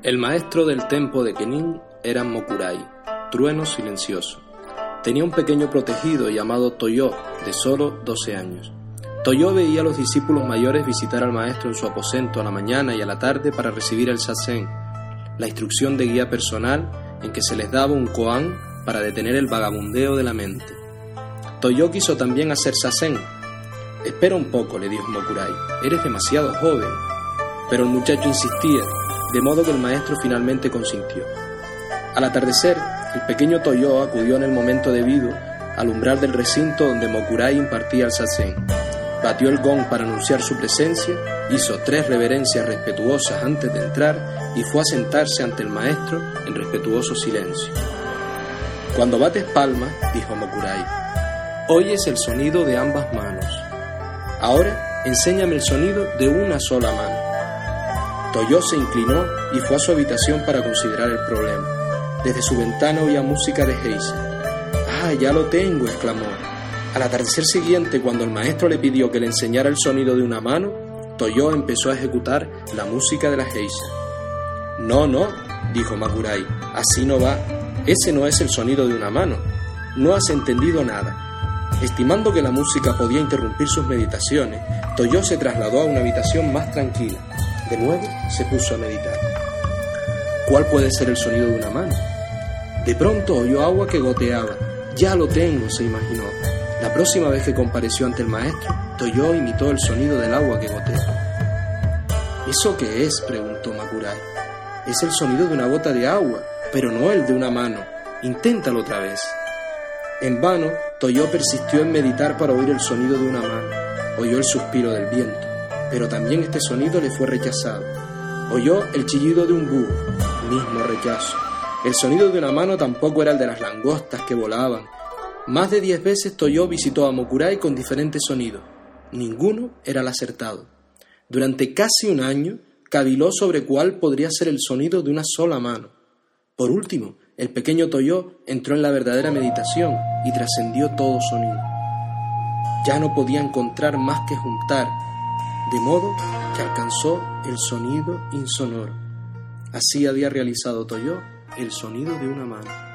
El maestro del tempo de Kenin era Mokurai, trueno silencioso. Tenía un pequeño protegido llamado Toyo, de solo 12 años. Toyo veía a los discípulos mayores visitar al maestro en su aposento a la mañana y a la tarde para recibir el sazen, la instrucción de guía personal en que se les daba un koan para detener el vagabundeo de la mente. Toyo quiso también hacer sazen. «Espera un poco», le dijo Mokurai, «eres demasiado joven». Pero el muchacho insistía, de modo que el maestro finalmente consintió. Al atardecer, el pequeño Toyo acudió en el momento debido al umbral del recinto donde Mokurai impartía el sazen. Batió el gong para anunciar su presencia, hizo 3 reverencias respetuosas antes de entrar y fue a sentarse ante el maestro en respetuoso silencio. «Cuando bates palmas», dijo Mokurai, «oyes el sonido de ambas manos. Ahora, enséñame el sonido de una sola mano». Toyo se inclinó y fue a su habitación para considerar el problema. Desde su ventana oía música de Heise. «¡Ah, ya lo tengo!», exclamó. Al atardecer siguiente, cuando el maestro le pidió que le enseñara el sonido de una mano, Toyo empezó a ejecutar la música de la Heise. «No, dijo Mokurai, «así no va. Ese no es el sonido de una mano. No has entendido nada». Estimando que la música podía interrumpir sus meditaciones, Toyo se trasladó a una habitación más tranquila. De nuevo se puso a meditar. ¿Cuál puede ser el sonido de una mano? De pronto oyó agua que goteaba. «Ya lo tengo», se imaginó. La próxima vez que compareció ante el maestro, Toyo imitó el sonido del agua que gotea. «¿Eso qué es?», preguntó Mokurai. «Es el sonido de una gota de agua, pero no el de una mano. Inténtalo otra vez». En vano, Toyo persistió en meditar para oír el sonido de una mano. Oyó el suspiro del viento, pero también este sonido le fue rechazado. Oyó el chillido de un búho, mismo rechazo. El sonido de una mano tampoco era el de las langostas que volaban. Más de 10 veces Toyo visitó a Mokurai con diferentes sonidos. Ninguno era el acertado. Durante casi un año, caviló sobre cuál podría ser el sonido de una sola mano. Por último, el pequeño Toyo entró en la verdadera meditación y trascendió todo sonido. Ya no podía encontrar más que juntar, de modo que alcanzó el sonido insonoro. Así había realizado Toyo el sonido de una mano.